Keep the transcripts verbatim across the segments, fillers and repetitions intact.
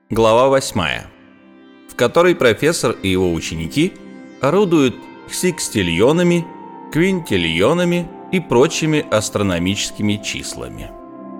Глава восьмая, в которой профессор и его ученики орудуют секстиллионами, квинтиллионами и прочими астрономическими числами.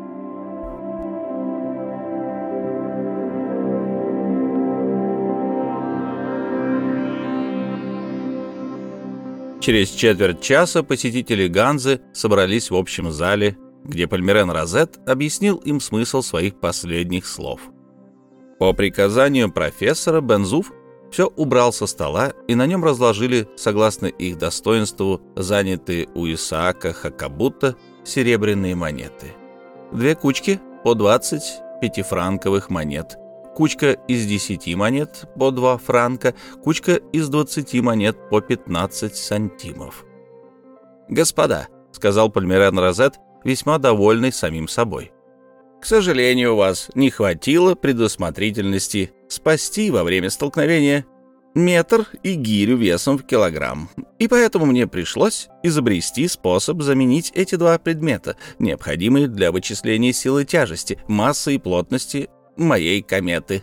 Через четверть часа посетители Ганзы собрались в общем зале, где Пальмирен Розет объяснил им смысл своих последних слов. По приказанию профессора Бен-Зуф все убрал со стола, и на нем разложили, согласно их достоинству, занятые у Исаака Хакабута серебряные монеты. Две кучки по двадцать пятифранковых монет, кучка из десяти монет по два франка, кучка из двадцати монет по пятнадцать сантимов. «Господа», — сказал Пальмирен Розет, весьма довольный самим собой, — «к сожалению, у вас не хватило предусмотрительности спасти во время столкновения метр и гирю весом в килограмм, и поэтому мне пришлось изобрести способ заменить эти два предмета, необходимые для вычисления силы тяжести, массы и плотности моей кометы».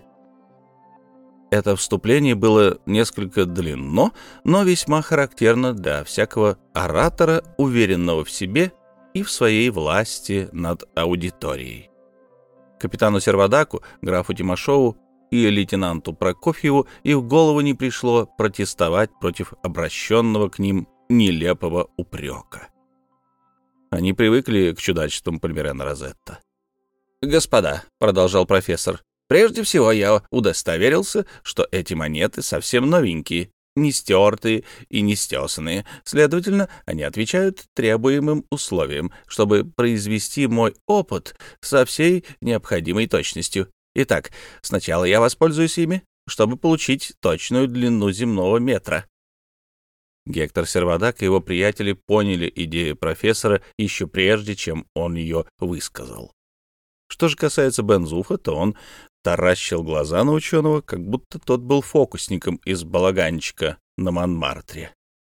Это вступление было несколько длинно, но весьма характерно для всякого оратора, уверенного в себе и в своей власти над аудиторией. Капитану Сервадаку, графу Тимошову и лейтенанту Прокофьеву и в голову не пришло протестовать против обращенного к ним нелепого упрека. Они привыкли к чудачествам Пальмирена Розетта. «Господа», — продолжал профессор, — «прежде всего я удостоверился, что эти монеты совсем новенькие, не стертые и не стесанные. Следовательно, они отвечают требуемым условиям, чтобы произвести мой опыт со всей необходимой точностью. Итак, сначала я воспользуюсь ими, чтобы получить точную длину земного метра». Гектор Сервадак и его приятели поняли идею профессора еще прежде, чем он ее высказал. Что же касается Бен-Зуфа, то он таращил глаза на ученого, как будто тот был фокусником из балаганчика на Монмартре.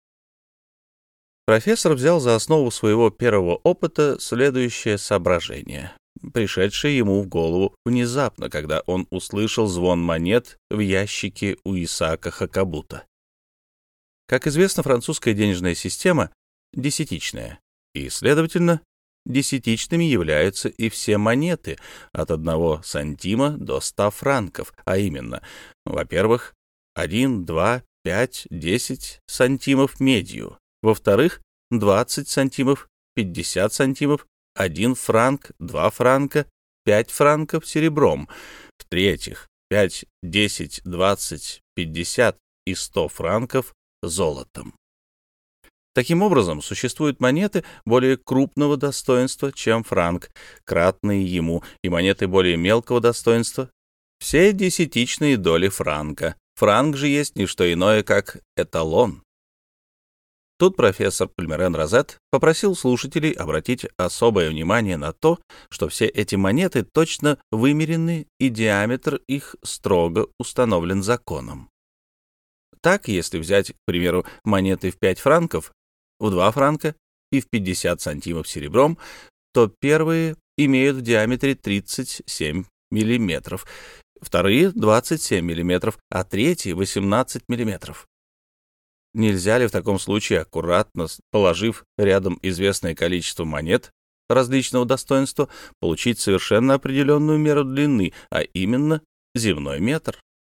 Профессор взял за основу своего первого опыта следующее соображение, пришедшее ему в голову внезапно, когда он услышал звон монет в ящике у Исаака Хакабута. Как известно, французская денежная система десятичная, и, следовательно, десятичными являются и все монеты от одного сантима до ста франков, а именно, во-первых, один, два, пять, десять сантимов медью, во-вторых, двадцать сантимов, пятьдесят сантимов, один франк, два франка, пять франков серебром, в-третьих, пять, десять, двадцать, пятьдесят и сто франков золотом. Таким образом, существуют монеты более крупного достоинства, чем франк, кратные ему, и монеты более мелкого достоинства, все десятичные доли франка. Франк же есть не что иное, как эталон. Тут профессор Пальмирен Розет попросил слушателей обратить особое внимание на то, что все эти монеты точно вымерены, и диаметр их строго установлен законом. Так, если взять, к примеру, монеты в пять франков, в два франка и в пятьдесят сантимов серебром, то первые имеют в диаметре тридцать семь миллиметров, вторые — двадцать семь миллиметров, а третьи — восемнадцать миллиметров. Нельзя ли в таком случае, аккуратно положив рядом известное количество монет различного достоинства, получить совершенно определенную меру длины, а именно земной метр?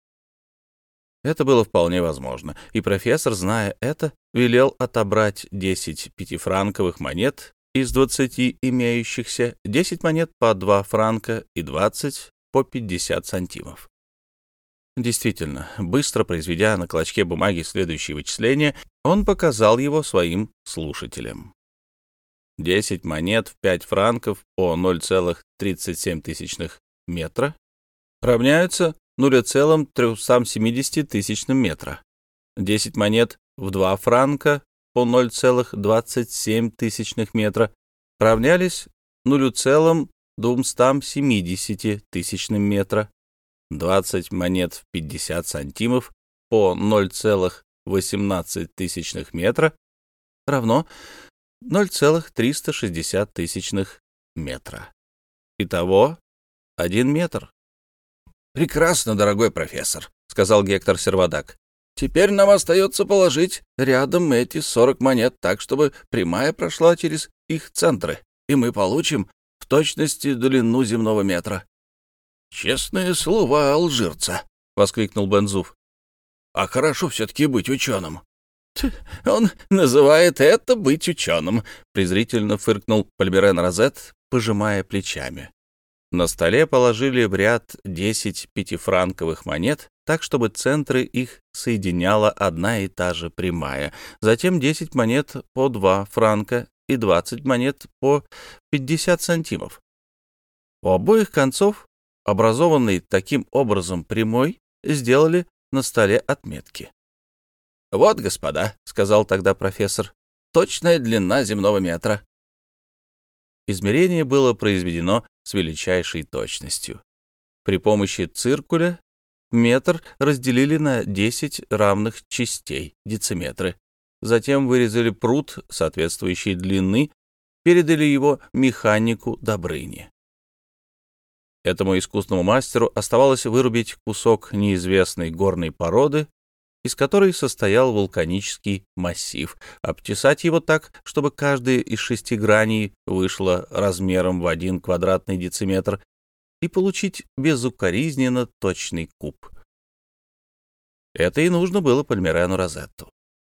Это было вполне возможно, и профессор, зная это, велел отобрать десять пятифранковых монет из двадцати имеющихся, десять монет по два франка и двадцать по пятьдесят сантимов. Действительно, быстро произведя на клочке бумаги следующее вычисление, он показал его своим слушателям. десять монет в пять франков по ноль целых тридцать семь сотых метра равняются ноль целых триста семьдесят тысячным метра. десять монет в два франка по ноль целых двадцать семь сотых метра равнялись ноль целых двести семьдесят тысячным метра. двадцать монет в пятьдесят сантимов по ноль целых восемнадцать тысячных метра равно ноль целых триста шестьдесят тысячных метра. Итого один метр. «Прекрасно, дорогой профессор», — сказал Гектор Сервадак. «Теперь нам остается положить рядом эти сорок монет так, чтобы прямая прошла через их центры, и мы получим в точности длину земного метра». «Честное слово алжирца», — воскликнул Бензуф. «А хорошо все-таки быть ученым». «Он называет это быть ученым», — презрительно фыркнул Пальмирен Розет, пожимая плечами. На столе положили в ряд десять пятифранковых монет, так, чтобы центры их соединяла одна и та же прямая. Затем десять монет по два франка и двадцать монет по пятьдесят сантимов. У обоих концов, образованной таким образом прямой, сделали на столе отметки. «Вот, господа», — сказал тогда профессор, — «точная длина земного метра». Измерение было произведено с величайшей точностью. При помощи циркуля метр разделили на десять равных частей, дециметры. Затем вырезали прут соответствующей длины, передали его механику Добрыни. Этому искусному мастеру оставалось вырубить кусок неизвестной горной породы, из которой состоял вулканический массив, обтесать его так, чтобы каждая из шести граней вышла размером в один квадратный дециметр, и получить безукоризненно точный куб. Это и нужно было Пальмирену Розетту.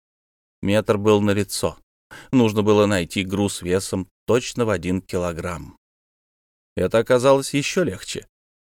Метр был налицо. Нужно было найти груз весом точно в один килограмм. Это оказалось еще легче.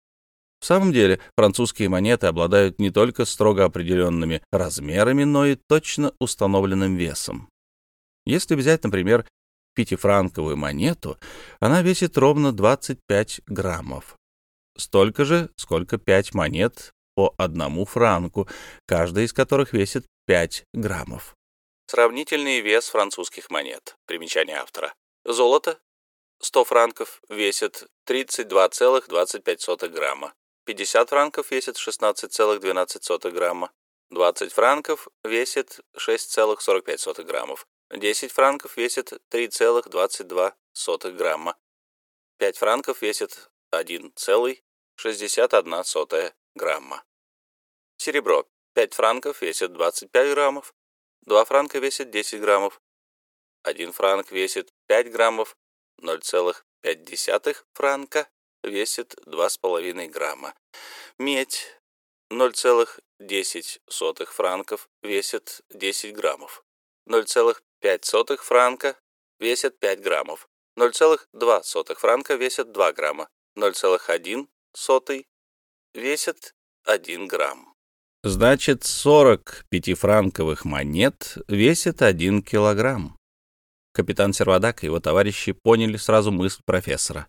В самом деле, французские монеты обладают не только строго определенными размерами, но и точно установленным весом. Если взять, например, пятифранковую монету, она весит ровно двадцать пять граммов. Столько же, сколько пять монет по одному франку, каждая из которых весит пять граммов. Сравнительный вес французских монет. Примечание автора. Золото сто франков весит тридцать два целых двадцать пять сотых грамма. пятьдесят франков весит шестнадцать целых двенадцать сотых грамма. двадцать франков весит шесть целых сорок пять сотых граммов. десять франков весит три целых двадцать два сотых грамма. пять франков весит один целых шестьдесят одна сотая грамма. Серебро. пять франков весит двадцать пять граммов. два франка весит десять граммов. один франк весит пять граммов. ноль целых пять десятых франка весит два с половиной грамма. Медь. ноль целых десять сотых франков весит десять граммов. ноль целых пять сотых франка весит пять граммов. ноль целых два сотых франка весит два грамма. ноль целых один сотый весит один грамм. Значит, сорок пятифранковых монет весит один килограмм. Капитан Сервадак и его товарищи поняли сразу мысль профессора.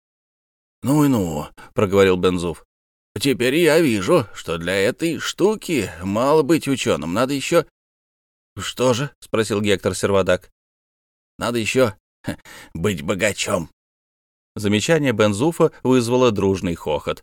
«Ну и ну», — проговорил Бензуф. «Теперь я вижу, что для этой штуки мало быть ученым. Надо еще...» «Что же?» — спросил Гектор Сервадак. «Надо еще ха, быть богачом». Замечание Бензуфа вызвало дружный хохот.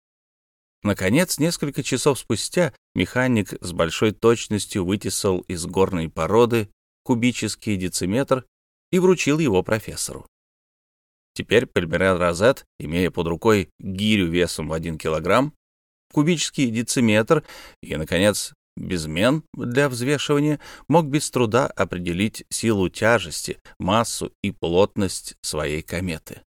Наконец, несколько часов спустя, механик с большой точностью вытесал из горной породы кубический дециметр и вручил его профессору. Теперь Пальмирен Розет, имея под рукой гирю весом в один килограмм, кубический дециметр и, наконец, безмен для взвешивания, мог без труда определить силу тяжести, массу и плотность своей кометы.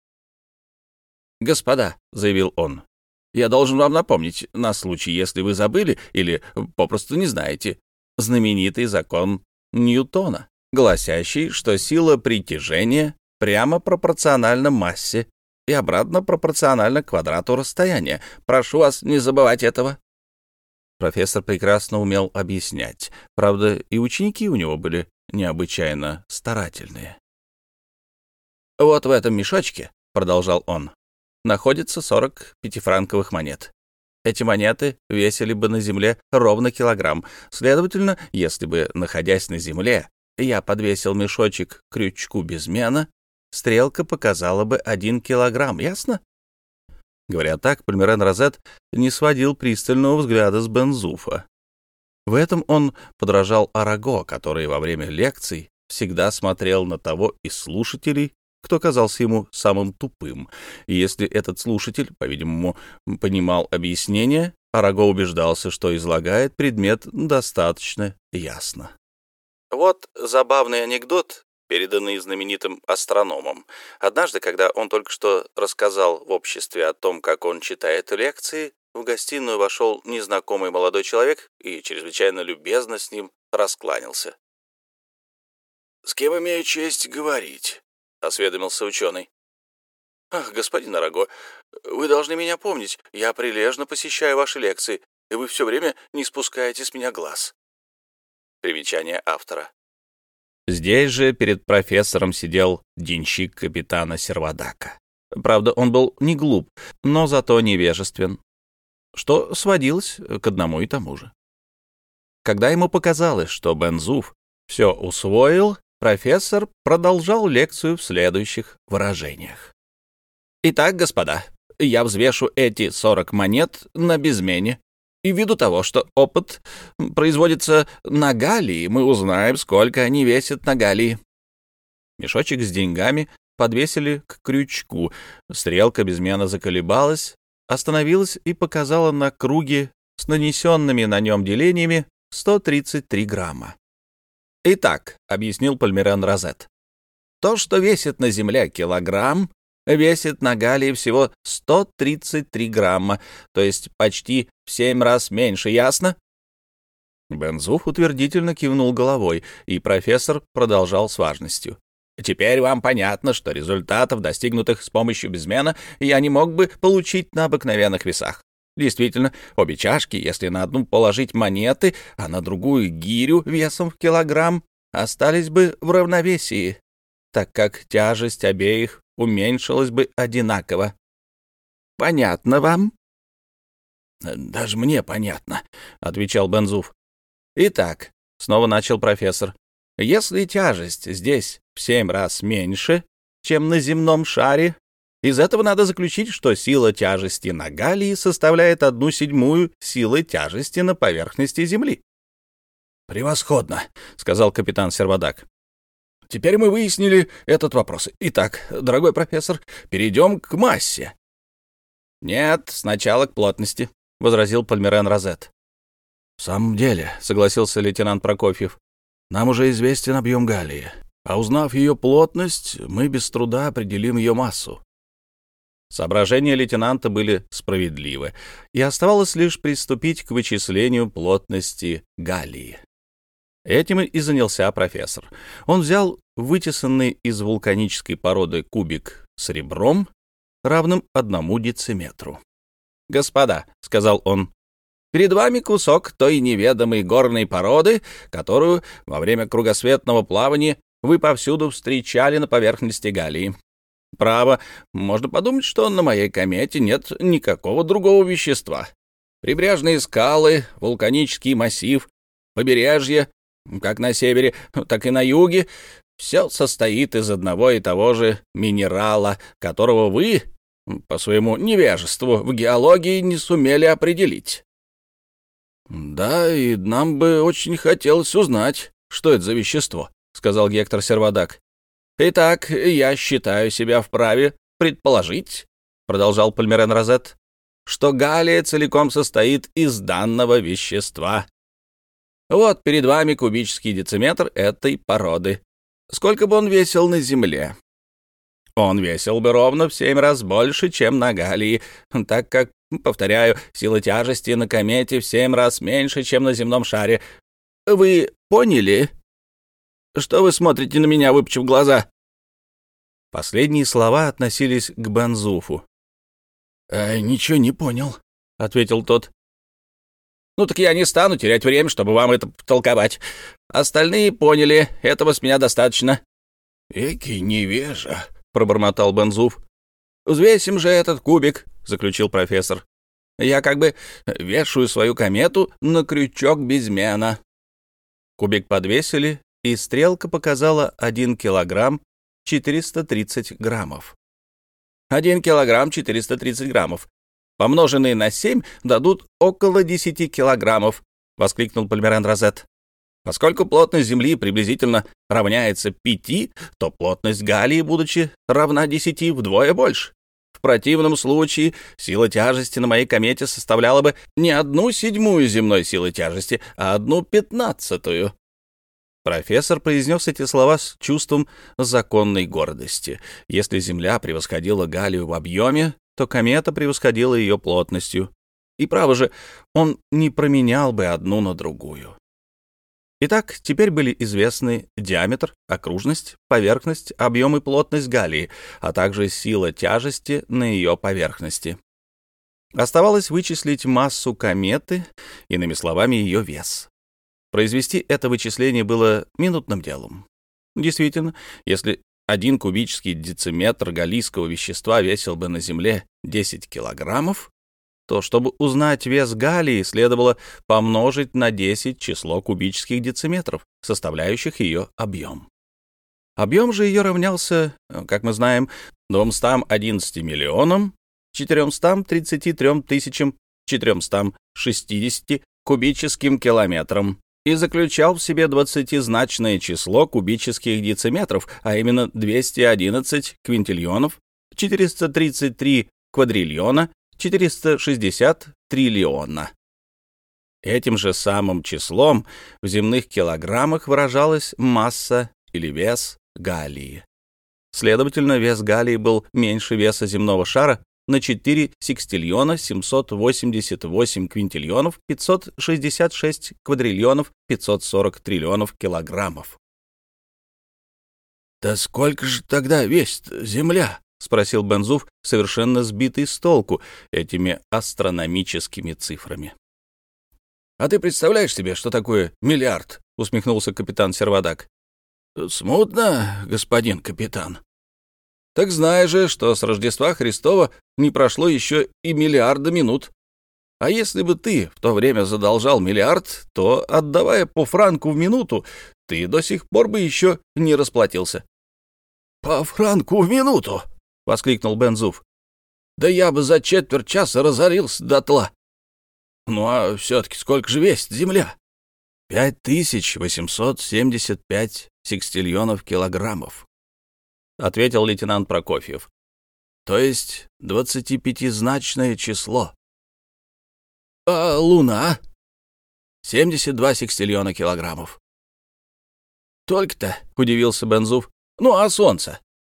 «Господа», — заявил он, — «я должен вам напомнить, на случай, если вы забыли или попросту не знаете, знаменитый закон Ньютона, гласящий, что сила притяжения прямо пропорциональна массе и обратно пропорциональна квадрату расстояния. Прошу вас не забывать этого». Профессор прекрасно умел объяснять. Правда, и ученики у него были необычайно старательные. «Вот в этом мешочке», — продолжал он, — находится сорок пятифранковых монет. Эти монеты весили бы на земле ровно килограмм. Следовательно, если бы, находясь на земле, я подвесил мешочек к крючку безмена, стрелка показала бы один килограмм, ясно? Говоря так, Пальмирен Розет не сводил пристального взгляда с Бензуфа. В этом он подражал Араго, который во время лекций всегда смотрел на того из слушателей, кто казался ему самым тупым. И если этот слушатель, по-видимому, понимал объяснение, Араго убеждался, что излагает предмет достаточно ясно. Вот забавный анекдот, переданный знаменитым астрономом. Однажды, когда он только что рассказал в обществе о том, как он читает лекции, в гостиную вошел незнакомый молодой человек и чрезвычайно любезно с ним раскланялся. «С кем имею честь говорить?» — осведомился ученый. «Ах, господин Араго, вы должны меня помнить. Я прилежно посещаю ваши лекции, и вы все время не спускаете с меня глаз». Примечание автора. Здесь же перед профессором сидел денщик капитана Сервадака. Правда, он был не глуп, но зато невежествен, что сводилось к одному и тому же. Когда ему показалось, что Бен-Зуф все усвоил, профессор продолжал лекцию в следующих выражениях. «Итак, господа, я взвешу эти сорок монет на безмене, и ввиду того, что опыт производится на галлии, мы узнаем, сколько они весят на галлии». Мешочек с деньгами подвесили к крючку. Стрелка безмена заколебалась, остановилась и показала на круге с нанесенными на нем делениями сто тридцать три грамма. «Итак», — объяснил Пальмирен Розет, — «то, что весит на Земле килограмм, весит на галлии всего сто тридцать три грамма, то есть почти в семь раз меньше, ясно?» Бен-Зуф утвердительно кивнул головой, и профессор продолжал с важностью. «Теперь вам понятно, что результатов, достигнутых с помощью безмена, я не мог бы получить на обыкновенных весах. Действительно, обе чашки, если на одну положить монеты, а на другую гирю весом в килограмм, остались бы в равновесии, так как тяжесть обеих уменьшилась бы одинаково. Понятно вам?» «Даже мне понятно», — отвечал Бен-Зуф. «Итак», — снова начал профессор, — «если тяжесть здесь в семь раз меньше, чем на земном шаре, из этого надо заключить, что сила тяжести на галлии составляет одну седьмую силы тяжести на поверхности Земли». «Превосходно», — сказал капитан Сервадак. «Теперь мы выяснили этот вопрос. Итак, дорогой профессор, перейдем к массе». «Нет, сначала к плотности», — возразил Пальмирен Розет. «В самом деле», — согласился лейтенант Прокофьев, — «нам уже известен объем галлии, а узнав ее плотность, мы без труда определим ее массу». Соображения лейтенанта были справедливы, и оставалось лишь приступить к вычислению плотности галлии. Этим и занялся профессор. Он взял вытесанный из вулканической породы кубик с ребром, равным одному дециметру. «Господа», — сказал он, — «перед вами кусок той неведомой горной породы, которую во время кругосветного плавания вы повсюду встречали на поверхности галлии. Право, можно подумать, что на моей комете нет никакого другого вещества. Прибрежные скалы, вулканический массив, побережье, как на севере, так и на юге, все состоит из одного и того же минерала, которого вы, по своему невежеству в геологии, не сумели определить». «Да, и нам бы очень хотелось узнать, что это за вещество», — сказал Гектор Сервадак. «Итак, я считаю себя вправе предположить», — продолжал Пальмирен Розет, «что галлия целиком состоит из данного вещества. Вот перед вами кубический дециметр этой породы. Сколько бы он весил на Земле? Он весил бы ровно в семь раз больше, чем на галлии, так как, повторяю, сила тяжести на комете в семь раз меньше, чем на земном шаре. Вы поняли? Что вы смотрите на меня, выпучив глаза?» Последние слова относились к Бен-Зуфу. «Э, «Ничего не понял», — ответил тот. «Ну так я не стану терять время, чтобы вам это толковать. Остальные поняли, этого с меня достаточно». «Эки невежа», — пробормотал Бен-Зуф. «Взвесим же этот кубик», — заключил профессор. «Я как бы вешаю свою комету на крючок безмена». Кубик подвесили, и стрелка показала один килограмм четыреста тридцать граммов. Один килограмм четыреста тридцать граммов, помноженные на семь, дадут около десяти килограммов, — воскликнул Пальмирен Розет. Поскольку плотность Земли приблизительно равняется пяти, то плотность Галлии, будучи равна десяти, вдвое больше. В противном случае сила тяжести на моей комете составляла бы не одну седьмую земной силы тяжести, а одну пятнадцатую. Профессор произнес эти слова с чувством законной гордости. Если Земля превосходила Галлию в объеме, то комета превосходила ее плотностью. И право же, он не променял бы одну на другую. Итак, теперь были известны диаметр, окружность, поверхность, объем и плотность Галлии, а также сила тяжести на ее поверхности. Оставалось вычислить массу кометы, иными словами, ее вес. Произвести это вычисление было минутным делом. Действительно, если один кубический дециметр галлийского вещества весил бы на Земле десять килограммов, то, чтобы узнать вес Галлии, следовало помножить на десять число кубических дециметров, составляющих ее объем. Объем же ее равнялся, как мы знаем, двумстам одиннадцати миллионам четырёмстам тридцати трём тысячам четырёмстам шестидесяти кубическим километрам и заключал в себе двадцатизначное число кубических дециметров, а именно двести одиннадцать квинтиллионов, четыреста тридцать три квадриллиона, четыреста шестьдесят триллиона. Этим же самым числом в земных килограммах выражалась масса или вес Галлии. Следовательно, вес Галлии был меньше веса земного шара на четыре секстиллиона семьсот восемьдесят восемь квинтиллионов пятьсот шестьдесят шесть квадриллионов пятьсот сорок триллионов килограммов. «Да сколько же тогда весит Земля?» — спросил Бензуф, совершенно сбитый с толку этими астрономическими цифрами. «А ты представляешь себе, что такое миллиард?» — усмехнулся капитан Сервадак. «Смутно, господин капитан. Так знай же, что с Рождества Христова не прошло еще и миллиарда минут. А если бы ты в то время задолжал миллиард, то, отдавая по франку в минуту, ты до сих пор бы еще не расплатился». «По франку в минуту!» — воскликнул Бензуф. «Да я бы за четверть часа разорился дотла. Ну а все-таки сколько же весит Земля?» «Пять тысяч восемьсот семьдесят пять секстиллионов килограммов», — ответил лейтенант Прокофьев. «То есть двадцатипятизначное число». «А Луна?» «семьдесят два секстиллиона килограммов». «Только-то», — удивился Бензуф. «Ну а Солнце?»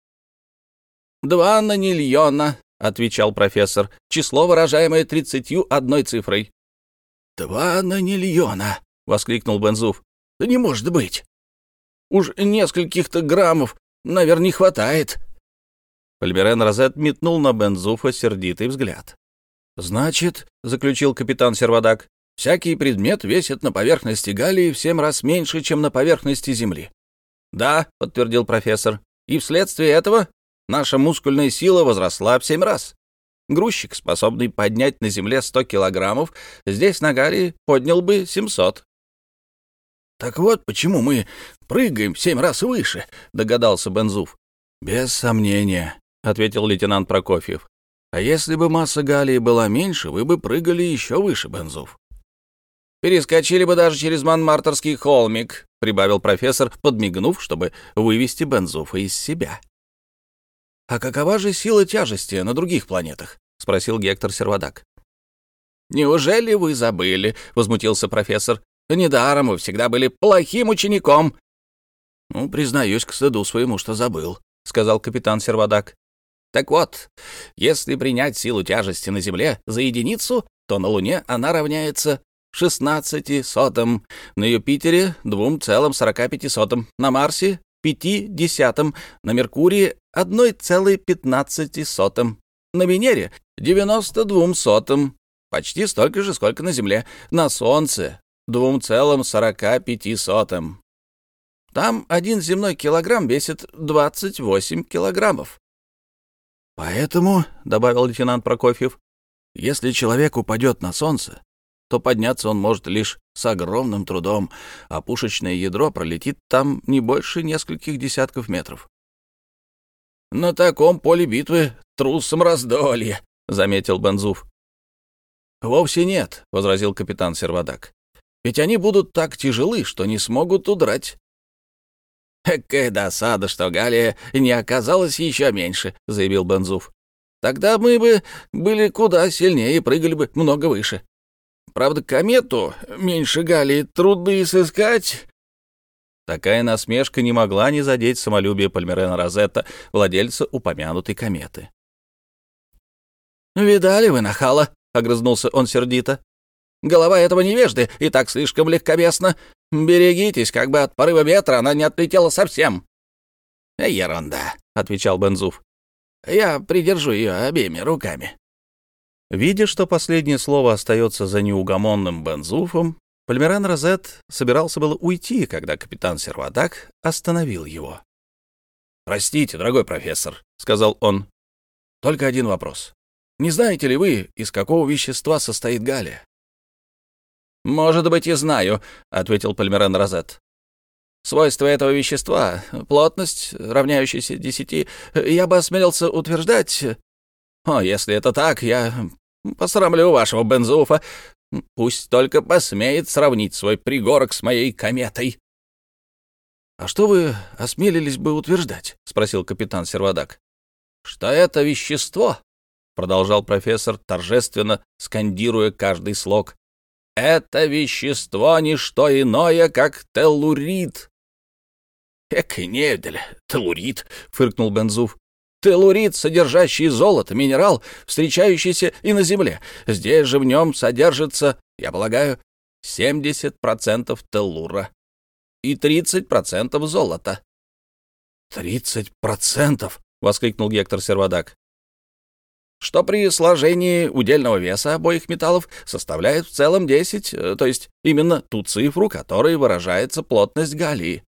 «Два нанильона», — отвечал профессор, число, выражаемое тридцатью одной цифрой. «Два нанильона», — воскликнул Бензуф. «Да не может быть! Уж нескольких-то граммов, наверное, не хватает». Фальберен Розет метнул на Бензуфа сердитый взгляд. «Значит, — заключил капитан Сервадак, — всякий предмет весит на поверхности Галлии в семь раз меньше, чем на поверхности Земли». «Да», — подтвердил профессор, — «и вследствие этого наша мускульная сила возросла в семь раз. Грузчик, способный поднять на Земле сто килограммов, здесь на Галлии поднял бы семьсот». «Так вот почему мы прыгаем в семь раз выше», — догадался Бензуф. «Без сомнения», — ответил лейтенант Прокофьев. «А если бы масса Галлии была меньше, вы бы прыгали еще выше, Бензуф». «Перескочили бы даже через Монмартрский холмик», — прибавил профессор, подмигнув, чтобы вывести Бензуфа из себя. «А какова же сила тяжести на других планетах?» — спросил Гектор Сервадак. «Неужели вы забыли?» — возмутился профессор. «Недаром вы всегда были плохим учеником». «Ну, признаюсь к стыду своему, что забыл», — сказал капитан Сервадак. «Так вот, если принять силу тяжести на Земле за единицу, то на Луне она равняется шестнадцати сотым, на Юпитере — двум целым сорока пяти сотым, на Марсе — пяти десятым, на Меркурии — одной целой пятнадцати сотым, на Венере — девяносто двум сотым, почти столько же, сколько на Земле, на Солнце — двум целым сорока пяти сотым. Там один земной килограмм весит двадцать восемь килограммов». «Поэтому, — добавил лейтенант Прокофьев, — если человек упадет на Солнце, то подняться он может лишь с огромным трудом, а пушечное ядро пролетит там не больше нескольких десятков метров». «На таком поле битвы трусом раздолье», — заметил Бензуф. «Вовсе нет», — возразил капитан Сервадак. ведь они будут так тяжелы, что не смогут удрать». «Какая досада, что Галлия не оказалась еще меньше», — заявил Бензуф. «Тогда мы бы были куда сильнее и прыгали бы много выше. Правда, комету меньше Галлии трудно сыскать». Такая насмешка не могла не задеть самолюбие Пальмирена Розетта, владельца упомянутой кометы. «Видали вы нахала?» — огрызнулся он сердито. «Голова этого невежды и так слишком легковесна. Берегитесь, как бы от порыва ветра она не отлетела совсем». «Ерунда», — отвечал Бензуф. «Я придержу ее обеими руками». Видя, что последнее слово остается за неугомонным Бензуфом, Пальмирен Розет собирался было уйти, когда капитан Сервадак остановил его. «Простите, дорогой профессор», — сказал он. «Только один вопрос. Не знаете ли вы, из какого вещества состоит Галлия?» «Может быть, и знаю», — ответил Пальмирен Розет. «Свойства этого вещества, плотность, равняющаяся десяти, я бы осмелился утверждать... О, если это так, я посрамлю вашего Бензуфа. Пусть только посмеет сравнить свой пригорок с моей кометой». «А что вы осмелились бы утверждать?» — спросил капитан Сервадак. «Что это вещество», — продолжал профессор, торжественно скандируя каждый слог, — «это вещество не что иное, как теллурид». «Эк, невдель, теллурид», — фыркнул Бензуф. «Теллурид, содержащий золото, минерал, встречающийся и на Земле. Здесь же в нем содержится, я полагаю, семьдесят процентов теллура и тридцать процентов золота». «Тридцать процентов!» — воскликнул Гектор Сервадак. «Что при сложении удельного веса обоих металлов составляет в целом десять, то есть именно ту цифру, которой выражается плотность галлии».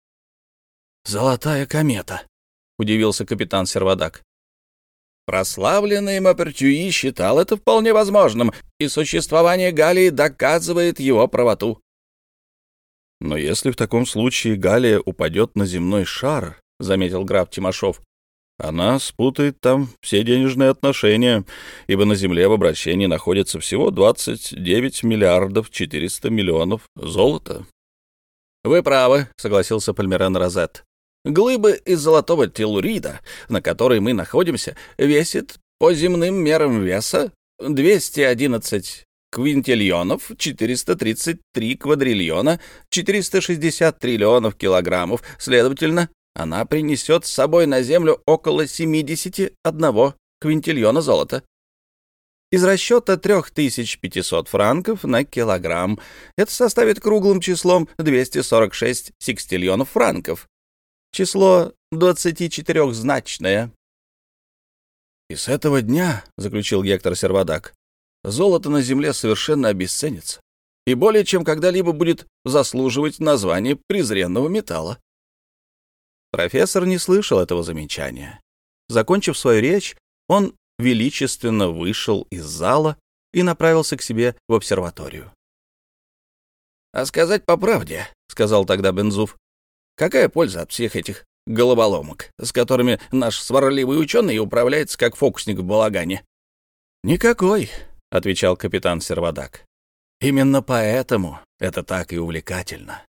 «Золотая комета», — удивился капитан Сервадак. «Прославленный Мапертюи считал это вполне возможным, и существование галлии доказывает его правоту». «Но если в таком случае галлия упадет на земной шар, — заметил граф Тимошов, — она спутает там все денежные отношения, ибо на Земле в обращении находится всего двадцать девять миллиардов четыреста миллионов золота». «Вы правы», — согласился Пальмирен Розет. «Глыбы из золотого теллурида, на которой мы находимся, весит по земным мерам веса двести одиннадцать квинтиллионов, четыреста тридцать три квадриллиона, четыреста шестьдесят триллионов килограммов. Следовательно, она принесет с собой на Землю около семьдесят один квинтиллиона золота. Из расчета три тысячи пятьсот франков на килограмм это составит круглым числом двести сорок шесть секстиллионов франков. Число двадцатичетырехзначное. «И с этого дня, — заключил Гектор Сервадак, — золото на Земле совершенно обесценится и более чем когда-либо будет заслуживать названия презренного металла». Профессор не слышал этого замечания. Закончив свою речь, он величественно вышел из зала и направился к себе в обсерваторию. «А сказать по правде, — сказал тогда Бензуф, — какая польза от всех этих головоломок, с которыми наш сварливый ученый управляется как фокусник в балагане?» «Никакой», — отвечал капитан Сервадак. «Именно поэтому это так и увлекательно».